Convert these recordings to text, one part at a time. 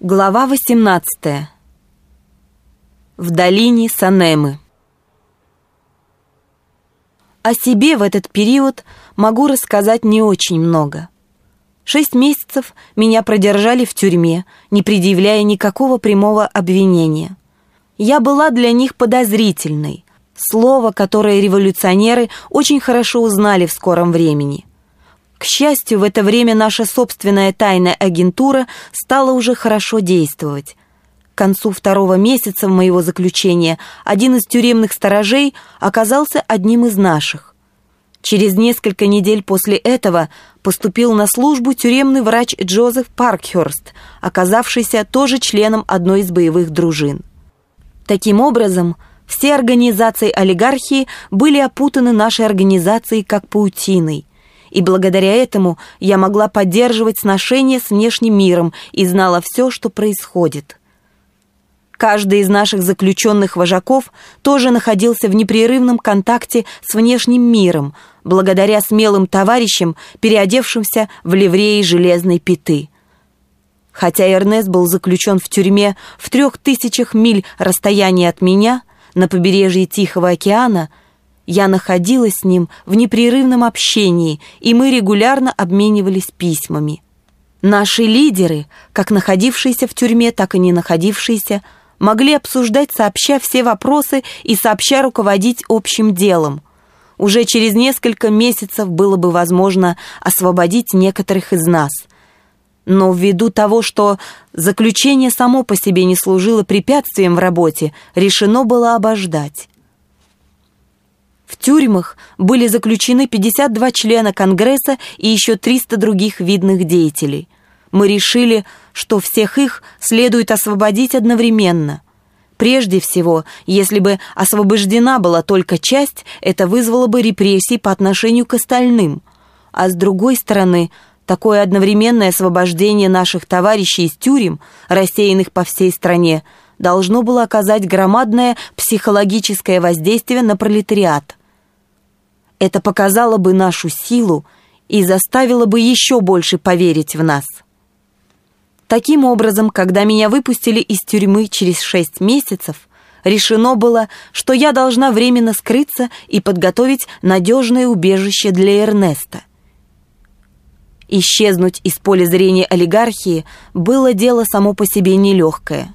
Глава 18. В долине Санемы. О себе в этот период могу рассказать не очень много. 6 месяцев меня продержали в тюрьме, не предъявляя никакого прямого обвинения. Я была для них подозрительной, слово, которое революционеры очень хорошо узнали в скором времени. К счастью, в это время наша собственная тайная агентура стала уже хорошо действовать. К концу 2-го месяца моего заключения один из тюремных сторожей оказался одним из наших. Через несколько недель после этого поступил на службу тюремный врач Джозеф Паркхёрст, оказавшийся тоже членом одной из боевых дружин. Таким образом, все организации олигархии были опутаны нашей организацией как паутиной, и благодаря этому я могла поддерживать сношения с внешним миром и знала все, что происходит. Каждый из наших заключенных вожаков тоже находился в непрерывном контакте с внешним миром, благодаря смелым товарищам, переодевшимся в ливреи железной пяты. Хотя Эрнест был заключен в тюрьме в 3000 миль расстояния от меня, на побережье Тихого океана, я находилась с ним в непрерывном общении, и мы регулярно обменивались письмами. Наши лидеры, как находившиеся в тюрьме, так и не находившиеся, могли обсуждать сообща все вопросы и сообща руководить общим делом. Уже через несколько месяцев было бы возможно освободить некоторых из нас. Но ввиду того, что заключение само по себе не служило препятствием в работе, решено было обождать. В тюрьмах были заключены 52 члена Конгресса и еще 300 других видных деятелей. Мы решили, что всех их следует освободить одновременно. Прежде всего, если бы освобождена была только часть, это вызвало бы репрессии по отношению к остальным. А с другой стороны, такое одновременное освобождение наших товарищей из тюрем, рассеянных по всей стране, должно было оказать громадное психологическое воздействие на пролетариат. Это показало бы нашу силу и заставило бы еще больше поверить в нас. Таким образом, когда меня выпустили из тюрьмы через 6 месяцев, решено было, что я должна временно скрыться и подготовить надежное убежище для Эрнеста. Исчезнуть из поля зрения олигархии было дело само по себе нелегкое.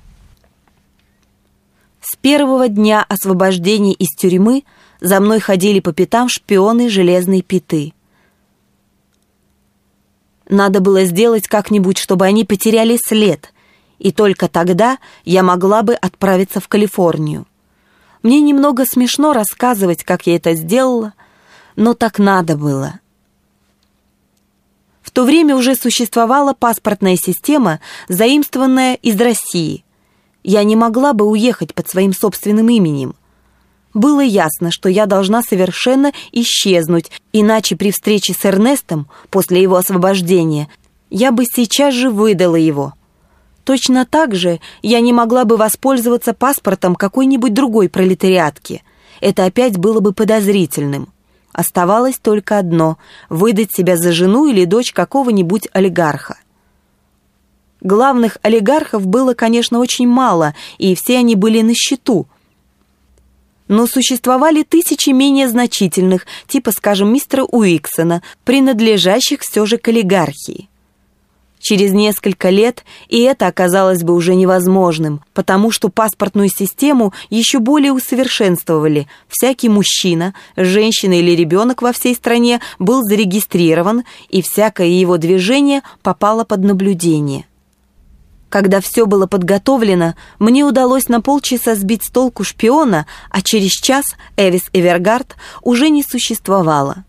С первого дня освобождения из тюрьмы за мной ходили по пятам шпионы железной пяты. Надо было сделать как-нибудь, чтобы они потеряли след, и только тогда я могла бы отправиться в Калифорнию. Мне немного смешно рассказывать, как я это сделала, но так надо было. В то время уже существовала паспортная система, заимствованная из России. Я не могла бы уехать под своим собственным именем. Было ясно, что я должна совершенно исчезнуть, иначе при встрече с Эрнестом после его освобождения я бы сейчас же выдала его. Точно так же я не могла бы воспользоваться паспортом какой-нибудь другой пролетариатки. Это опять было бы подозрительным. Оставалось только одно — выдать себя за жену или дочь какого-нибудь олигарха. Главных олигархов было, конечно, очень мало, и все они были на счету. Но существовали тысячи менее значительных, типа, скажем, мистера Уиксона, принадлежащих все же к олигархии. Через несколько лет и это оказалось бы уже невозможным, потому что паспортную систему еще более усовершенствовали. Всякий мужчина, женщина или ребенок во всей стране был зарегистрирован, и всякое его движение попало под наблюдение. Когда все было подготовлено, мне удалось на полчаса сбить с толку шпиона, а через час Эвис Эвергард уже не существовало.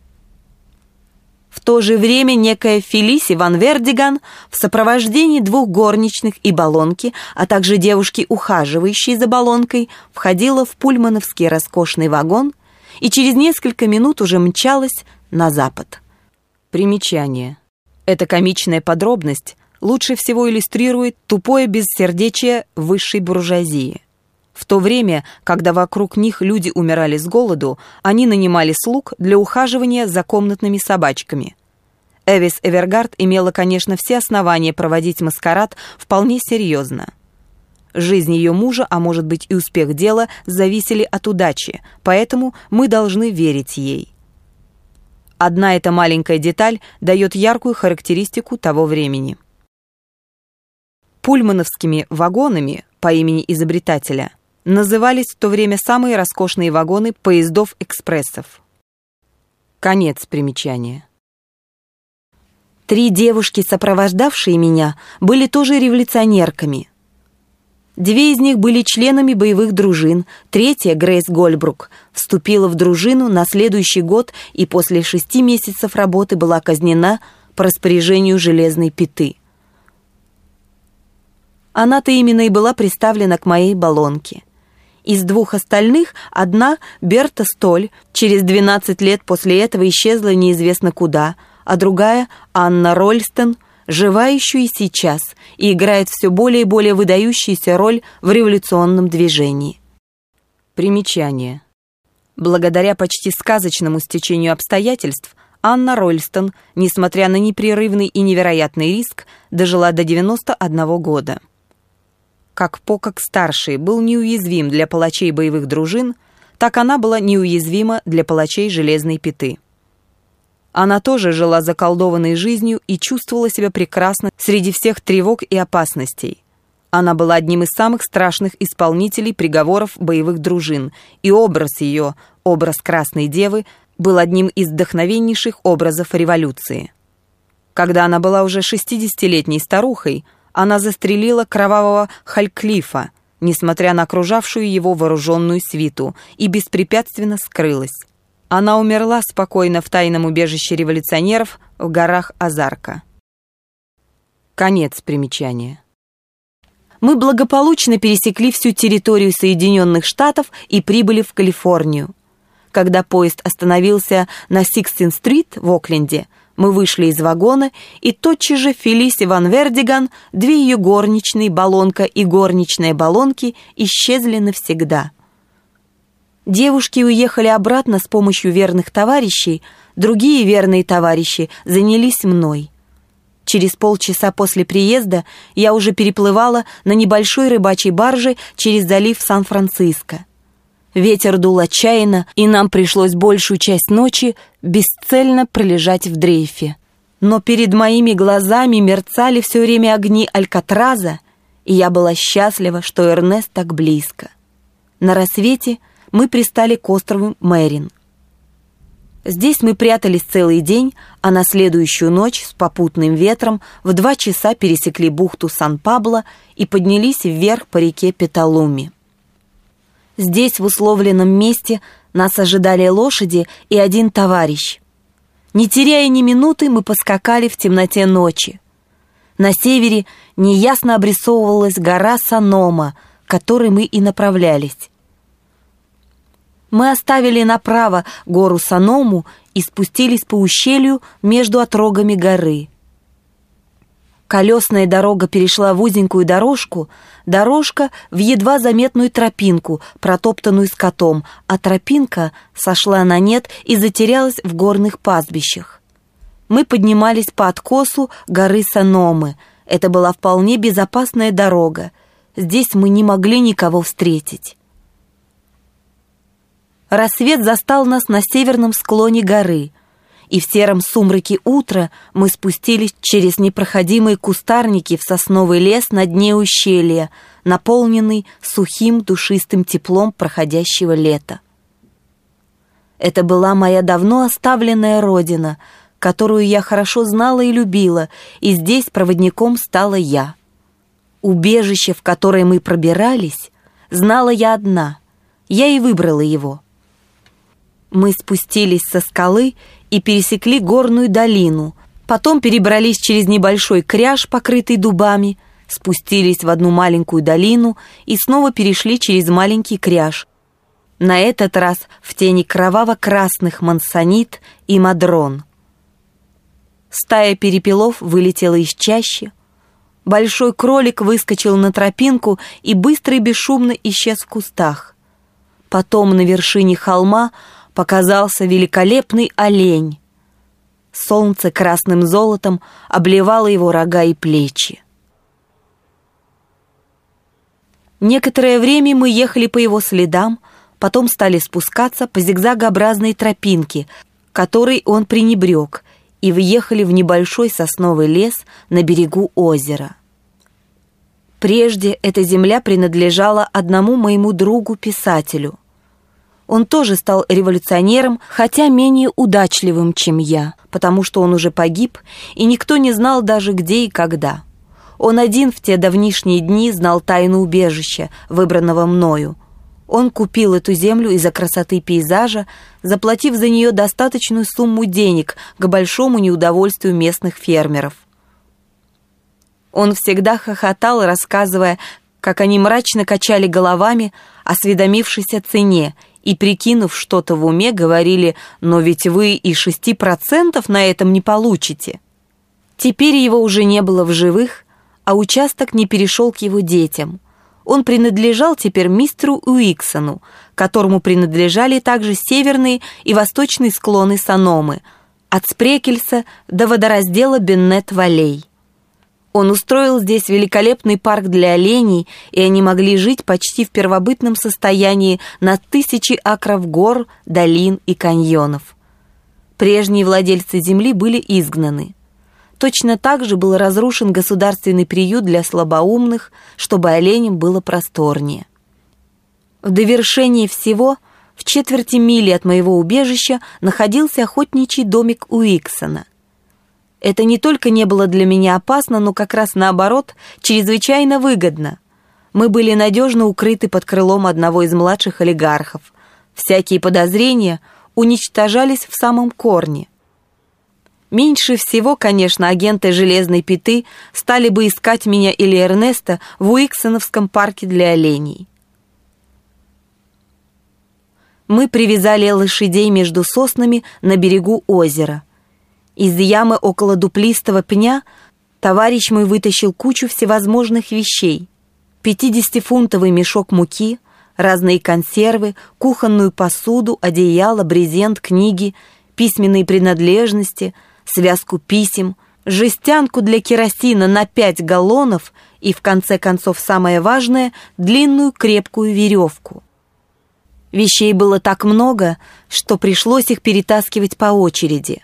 В то же время некая Фелиси Ван Вердиган в сопровождении 2 горничных и Болонки, а также девушки, ухаживающей за Болонкой, входила в пульмановский роскошный вагон и через несколько минут уже мчалась на запад. Примечание. Эта комичная подробность лучше всего иллюстрирует тупое бессердечие высшей буржуазии. В то время, когда вокруг них люди умирали с голоду, они нанимали слуг для ухаживания за комнатными собачками. Эвис Эвергард имела, конечно, все основания проводить маскарад вполне серьезно. Жизнь ее мужа, а может быть и успех дела, зависели от удачи, поэтому мы должны верить ей. Одна эта маленькая деталь дает яркую характеристику того времени. Пульмановскими вагонами по имени изобретателя назывались в то время самые роскошные вагоны поездов-экспрессов. Конец примечания. 3 девушки, сопровождавшие меня, были тоже революционерками. 2 из них были членами боевых дружин, 3-я, Грейс Гольбрук, вступила в дружину на следующий год и после 6 месяцев работы была казнена по распоряжению Железной Пяты. Она-то именно и была приставлена к моей баллонке. Из 2 остальных одна, Берта Столь, через 12 лет после этого исчезла неизвестно куда, а другая, Анна Рольстен, жива еще и сейчас и играет все более и более выдающуюся роль в революционном движении. Примечание. Благодаря почти сказочному стечению обстоятельств Анна Рольстен, несмотря на непрерывный и невероятный риск, дожила до 91 года. Как Покок-старший был неуязвим для палачей боевых дружин, так она была неуязвима для палачей Железной Пяты. Она тоже жила заколдованной жизнью и чувствовала себя прекрасно среди всех тревог и опасностей. Она была одним из самых страшных исполнителей приговоров боевых дружин, и образ ее, образ Красной Девы, был одним из вдохновеннейших образов революции. Когда она была уже 60-летней старухой, она застрелила кровавого Хальклифа, несмотря на окружавшую его вооруженную свиту, и беспрепятственно скрылась. Она умерла спокойно в тайном убежище революционеров в горах Азарка. Конец примечания. Мы благополучно пересекли всю территорию Соединенных Штатов и прибыли в Калифорнию. Когда поезд остановился на Сикстин-стрит в Окленде, мы вышли из вагона, и тотчас же Фелиси Ван Вердиган, 2 ее горничные, баллонка и горничная баллонки, исчезли навсегда. Девушки уехали обратно с помощью верных товарищей, другие верные товарищи занялись мной. Через полчаса после приезда я уже переплывала на небольшой рыбачьей барже через залив Сан-Франциско. Ветер дул отчаянно, и нам пришлось большую часть ночи бесцельно пролежать в дрейфе. Но перед моими глазами мерцали все время огни Алькатраза, и я была счастлива, что Эрнест так близко. На рассвете мы пристали к острову Мэрин. Здесь мы прятались целый день, а на следующую ночь с попутным ветром в 2 часа пересекли бухту Сан-Пабло и поднялись вверх по реке Петалуми. Здесь, в условленном месте, нас ожидали лошади и 1 товарищ. Не теряя ни минуты, мы поскакали в темноте ночи. На севере неясно обрисовывалась гора Санома, к которой мы и направлялись. Мы оставили направо гору Саному и спустились по ущелью между отрогами горы. Колесная дорога перешла в узенькую дорожку, дорожка в едва заметную тропинку, протоптанную скотом, а тропинка сошла на нет и затерялась в горных пастбищах. Мы поднимались по откосу горы Саномы. Это была вполне безопасная дорога. Здесь мы не могли никого встретить. Рассвет застал нас на северном склоне горы, и в сером сумраке утра мы спустились через непроходимые кустарники в сосновый лес на дне ущелья, наполненный сухим душистым теплом проходящего лета. Это была моя давно оставленная родина, которую я хорошо знала и любила, и здесь проводником стала я. Убежище, в которое мы пробирались, знала я одна, я и выбрала его. Мы спустились со скалы и пересекли горную долину, потом перебрались через небольшой кряж, покрытый дубами, спустились в одну маленькую долину и снова перешли через маленький кряж. На этот раз в тени кроваво-красных мансонит и мадрон. Стая перепелов вылетела из чащи. Большой кролик выскочил на тропинку и быстро и бесшумно исчез в кустах. Потом на вершине холма показался великолепный олень. Солнце красным золотом обливало его рога и плечи. Некоторое время мы ехали по его следам, потом стали спускаться по зигзагообразной тропинке, которой он пренебрег, и въехали в небольшой сосновый лес на берегу озера. Прежде эта земля принадлежала одному моему другу-писателю. Он тоже стал революционером, хотя менее удачливым, чем я, потому что он уже погиб, и никто не знал даже где и когда. Он один в те давнишние дни знал тайну убежища, выбранного мною. Он купил эту землю из-за красоты пейзажа, заплатив за нее достаточную сумму денег к большому неудовольствию местных фермеров. Он всегда хохотал, рассказывая, как они мрачно качали головами, осведомившись о цене, и, прикинув что-то в уме, говорили: «Но ведь вы и 6% на этом не получите». Теперь его уже не было в живых, а участок не перешел к его детям. Он принадлежал теперь мистеру Уиксону, которому принадлежали также северные и восточные склоны Саномы, от Спрекельса до водораздела Беннет-Валей. Он устроил здесь великолепный парк для оленей, и они могли жить почти в первобытном состоянии на 1000 акров гор, долин и каньонов. Прежние владельцы земли были изгнаны. Точно так же был разрушен государственный приют для слабоумных, чтобы оленям было просторнее. В довершение всего, в 1/4 мили от моего убежища находился охотничий домик Уиксона. Это не только не было для меня опасно, но как раз наоборот, чрезвычайно выгодно. Мы были надежно укрыты под крылом одного из младших олигархов. Всякие подозрения уничтожались в самом корне. Меньше всего, конечно, агенты «Железной пяты» стали бы искать меня или Эрнеста в Уиксоновском парке для оленей. Мы привязали лошадей между соснами на берегу озера. Из ямы около дуплистого пня товарищ мой вытащил кучу всевозможных вещей: 50-фунтовый мешок муки, разные консервы, кухонную посуду, одеяло, брезент, книги, письменные принадлежности, связку писем, жестянку для керосина на 5 галлонов и, в конце концов, самое важное, длинную крепкую веревку. Вещей было так много, что пришлось их перетаскивать по очереди.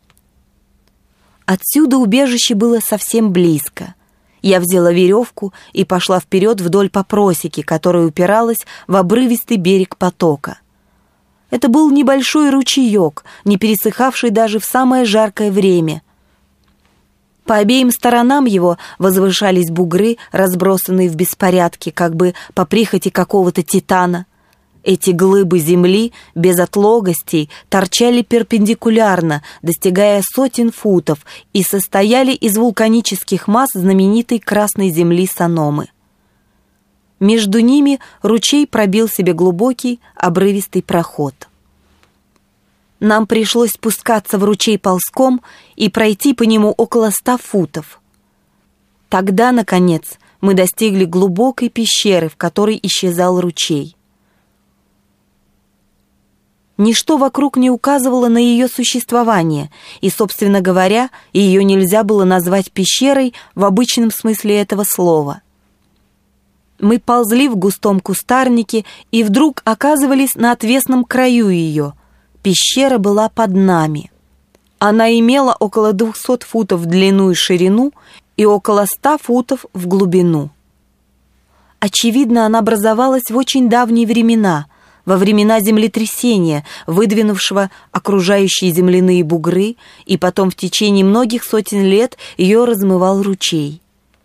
Отсюда убежище было совсем близко. Я взяла веревку и пошла вперед вдоль по просеке, которая упиралась в обрывистый берег потока. Это был небольшой ручеек, не пересыхавший даже в самое жаркое время. По обеим сторонам его возвышались бугры, разбросанные в беспорядке, как бы по прихоти какого-то титана. Эти глыбы земли без отлогостей торчали перпендикулярно, достигая сотен футов, и состояли из вулканических масс знаменитой красной земли Саномы. Между ними ручей пробил себе глубокий обрывистый проход. Нам пришлось спускаться в ручей ползком и пройти по нему около 100 футов. Тогда, наконец, мы достигли глубокой пещеры, в которой исчезал ручей. Ничто вокруг не указывало на ее существование, и, собственно говоря, ее нельзя было назвать пещерой в обычном смысле этого слова. Мы ползли в густом кустарнике и вдруг оказывались на отвесном краю ее. Пещера была под нами. Она имела около 200 футов в длину и ширину и около 100 футов в глубину. Очевидно, она образовалась в очень давние времена, во времена землетрясения, выдвинувшего окружающие земляные бугры, и потом в течение многих сотен лет ее размывал ручей.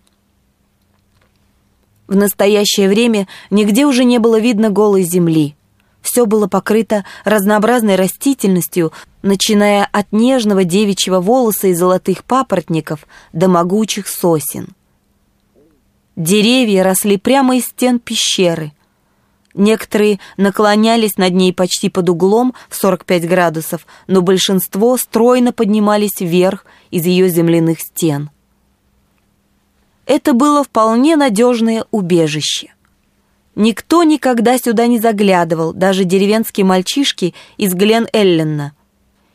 В настоящее время нигде уже не было видно голой земли. Все было покрыто разнообразной растительностью, начиная от нежного девичьего волоса и золотых папоротников до могучих сосен. Деревья росли прямо из стен пещеры. Некоторые наклонялись над ней почти под углом в 45 градусов, но большинство стройно поднимались вверх из ее земляных стен. Это было вполне надежное убежище. Никто никогда сюда не заглядывал, даже деревенские мальчишки из Глен-Элленна.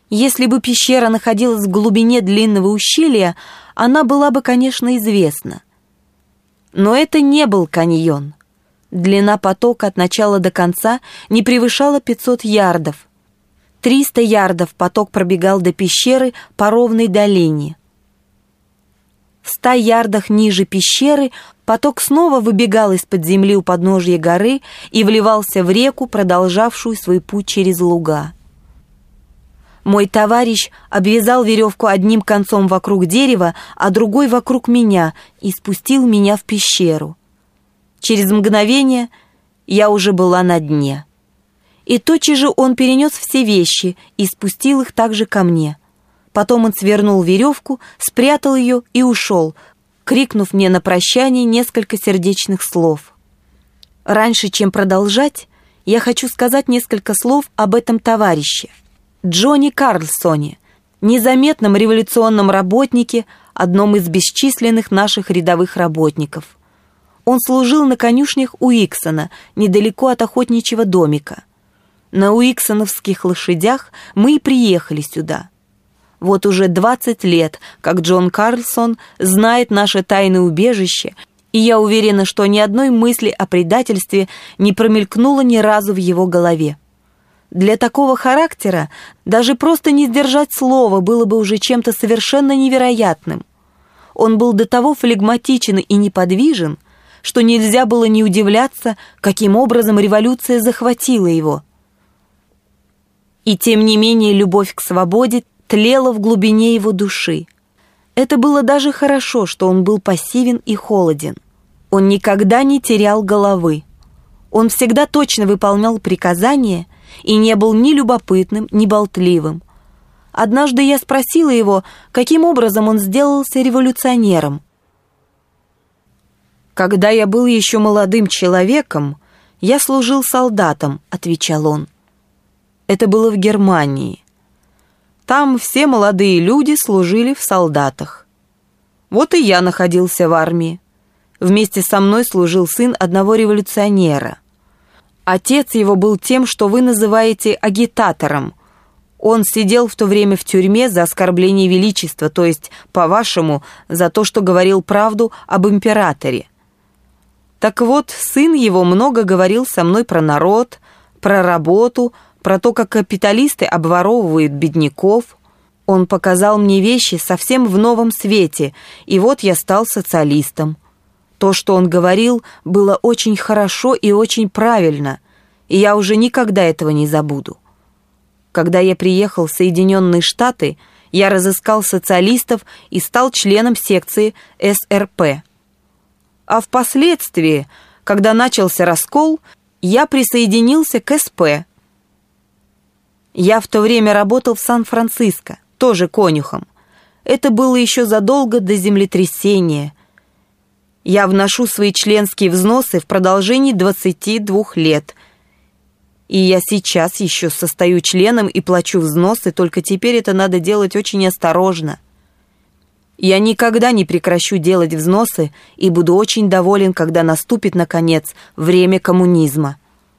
Если бы пещера находилась в глубине длинного ущелья, она была бы, конечно, известна. Но это не был каньон. Длина потока от начала до конца не превышала 500 ярдов. 300 ярдов поток пробегал до пещеры по ровной долине. В 100 ярдах ниже пещеры поток снова выбегал из-под земли у подножья горы и вливался в реку, продолжавшую свой путь через луга. Мой товарищ обвязал веревку одним концом вокруг дерева, а другой вокруг меня и спустил меня в пещеру. Через мгновение я уже была на дне. И тотчас же он перенес все вещи и спустил их также ко мне. Потом он свернул веревку, спрятал ее и ушел, крикнув мне на прощание несколько сердечных слов. Раньше, чем продолжать, я хочу сказать несколько слов об этом товарище. Джонни Карлсоне, незаметном революционном работнике, одном из бесчисленных наших рядовых работников. Он служил на конюшнях Уиксона, недалеко от охотничьего домика. На уиксоновских лошадях мы и приехали сюда. Вот уже 20 лет, как Джон Карлсон знает наше тайное убежище, и я уверена, что ни одной мысли о предательстве не промелькнуло ни разу в его голове. Для такого характера даже просто не сдержать слова было бы уже чем-то совершенно невероятным. Он был до того флегматичен и неподвижен, что нельзя было не удивляться, каким образом революция захватила его. И тем не менее любовь к свободе тлела в глубине его души. Это было даже хорошо, что он был пассивен и холоден. Он никогда не терял головы. Он всегда точно выполнял приказания и не был ни любопытным, ни болтливым. Однажды я спросила его, каким образом он сделался революционером. «Когда я был еще молодым человеком, я служил солдатом», — отвечал он. Это было в Германии. Там все молодые люди служили в солдатах. Вот и я находился в армии. Вместе со мной служил сын одного революционера. Отец его был тем, что вы называете агитатором. Он сидел в то время в тюрьме за оскорбление величества, то есть, по-вашему, за то, что говорил правду об императоре. Так вот, сын его много говорил со мной про народ, про работу, про то, как капиталисты обворовывают бедняков. Он показал мне вещи совсем в новом свете, и вот я стал социалистом. То, что он говорил, было очень хорошо и очень правильно, и я уже никогда этого не забуду. Когда я приехал в Соединенные Штаты, я разыскал социалистов и стал членом секции СРП. А впоследствии, когда начался раскол, я присоединился к СП. Я в то время работал в Сан-Франциско, тоже конюхом. Это было еще задолго до землетрясения. Я вношу свои членские взносы в продолжении 22 лет. И я сейчас еще состою членом и плачу взносы, только теперь это надо делать очень осторожно. Я никогда не прекращу делать взносы и буду очень доволен, когда наступит, наконец, время коммунизма.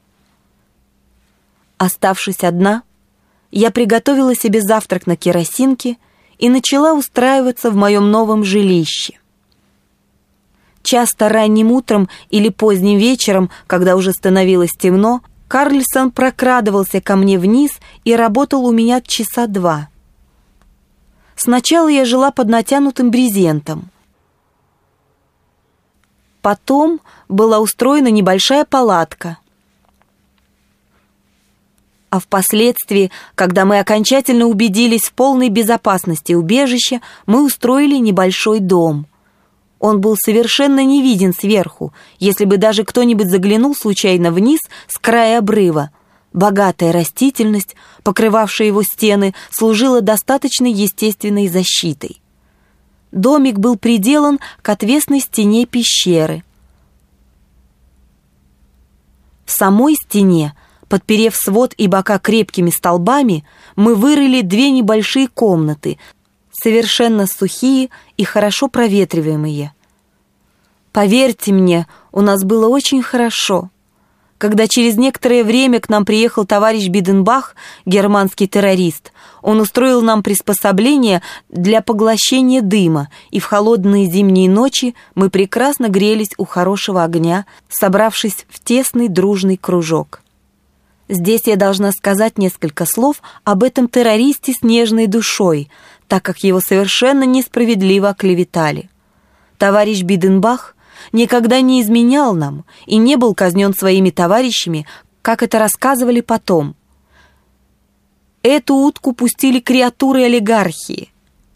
Оставшись одна, я приготовила себе завтрак на керосинке и начала устраиваться в моем новом жилище. Часто ранним утром или поздним вечером, когда уже становилось темно, Карлсон прокрадывался ко мне вниз и работал у меня часа 2. Сначала я жила под натянутым брезентом. Потом была устроена небольшая палатка. А впоследствии, когда мы окончательно убедились в полной безопасности убежища, мы устроили небольшой дом. Он был совершенно не виден сверху, если бы даже кто-нибудь заглянул случайно вниз с края обрыва. Богатая растительность, покрывавшая его стены, служила достаточной естественной защитой. Домик был приделан к отвесной стене пещеры. В самой стене, подперев свод и бока крепкими столбами, мы вырыли 2 небольшие комнаты, совершенно сухие и хорошо проветриваемые. Поверьте мне, у нас было очень хорошо. Когда через некоторое время к нам приехал товарищ Биденбах, германский террорист, он устроил нам приспособление для поглощения дыма, и в холодные зимние ночи мы прекрасно грелись у хорошего огня, собравшись в тесный дружный кружок. Здесь я должна сказать несколько слов об этом террористе с нежной душой, так как его совершенно несправедливо оклеветали. Товарищ Биденбах никогда не изменял нам и не был казнен своими товарищами, как это рассказывали потом. Эту утку пустили креатуры олигархии.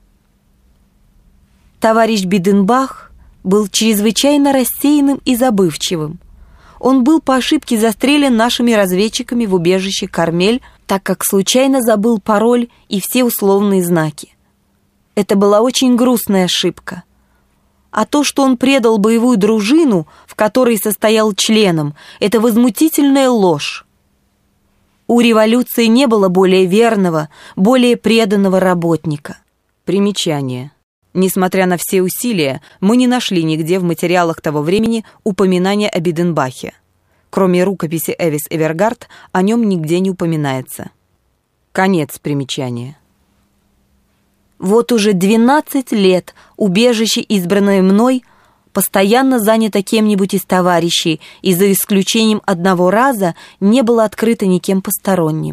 Товарищ Биденбах был чрезвычайно рассеянным и забывчивым. Он был по ошибке застрелен нашими разведчиками в убежище Кармель, так как случайно забыл пароль и все условные знаки. Это была очень грустная ошибка. А то, что он предал боевую дружину, в которой состоял членом, это возмутительная ложь. У революции не было более верного, более преданного работника. Примечание. Несмотря на все усилия, мы не нашли нигде в материалах того времени упоминания о Биденбахе. Кроме рукописи Эвис Эвергард, о нем нигде не упоминается. Конец примечания. Вот уже 12 лет убежище, избранное мной, постоянно занято кем-нибудь из товарищей, и за исключением одного раза не было открыто никем посторонним.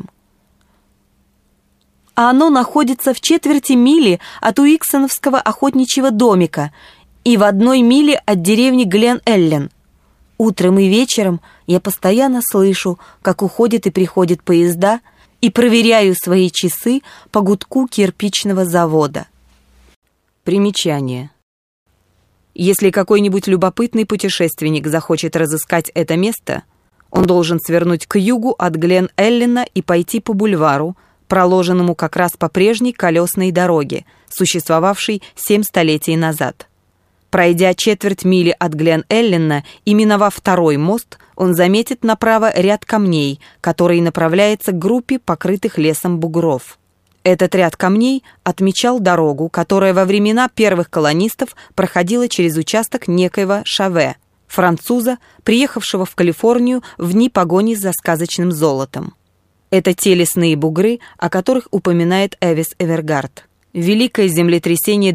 А оно находится в четверти мили от Уиксоновского охотничьего домика и в 1 миле от деревни Глен-Эллен. Утром и вечером я постоянно слышу, как уходят и приходят поезда, и проверяю свои часы по гудку кирпичного завода. Примечание. Если какой-нибудь любопытный путешественник захочет разыскать это место, он должен свернуть к югу от Глен-Эллена и пойти по бульвару, проложенному как раз по прежней колесной дороге, существовавшей 7 столетий назад. Пройдя четверть мили от Глен-Эллена и миновав 2-й мост, он заметит направо ряд камней, который направляется к группе покрытых лесом бугров. Этот ряд камней отмечал дорогу, которая во времена первых колонистов проходила через участок некоего Шаве, француза, приехавшего в Калифорнию в дни погони за сказочным золотом. Это те лесные бугры, о которых упоминает Эвис Эвергард. Великое землетрясение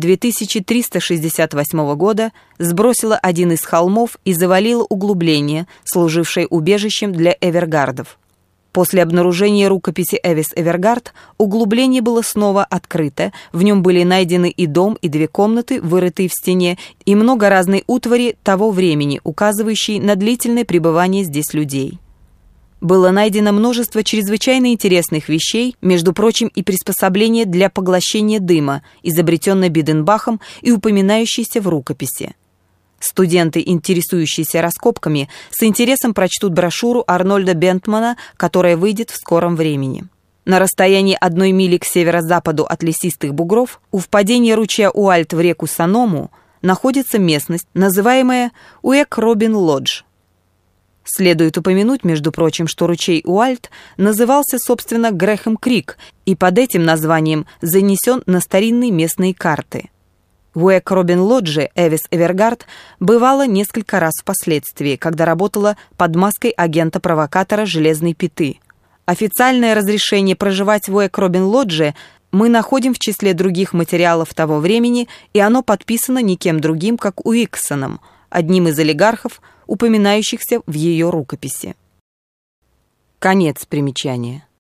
2368 года сбросило один из холмов и завалило углубление, служившее убежищем для Эвергардов. После обнаружения рукописи Эвис Эвергард углубление было снова открыто, в нем были найдены и дом, и 2 комнаты, вырытые в стене, и много разной утвари того времени, указывающей на длительное пребывание здесь людей. Было найдено множество чрезвычайно интересных вещей, между прочим, и приспособление для поглощения дыма, изобретенное Биденбахом и упоминающееся в рукописи. Студенты, интересующиеся раскопками, с интересом прочтут брошюру Арнольда Бентмана, которая выйдет в скором времени. На расстоянии 1 мили к северо-западу от лесистых бугров, у впадения ручья Уальт в реку Саному, находится местность, называемая Уэк-Робин-Лодж. Следует упомянуть, между прочим, что ручей Уальт назывался, собственно, Грэхэм-Крик и под этим названием занесен на старинные местные карты. В Уэк-Робин-Лодже Эвис Эвергард бывала несколько раз впоследствии, когда работала под маской агента-провокатора «Железной пяты». Официальное разрешение проживать в Уэк-Робин-Лодже мы находим в числе других материалов того времени, и оно подписано никем другим, как Уиксоном, одним из олигархов, упоминающихся в ее рукописи. Конец примечания.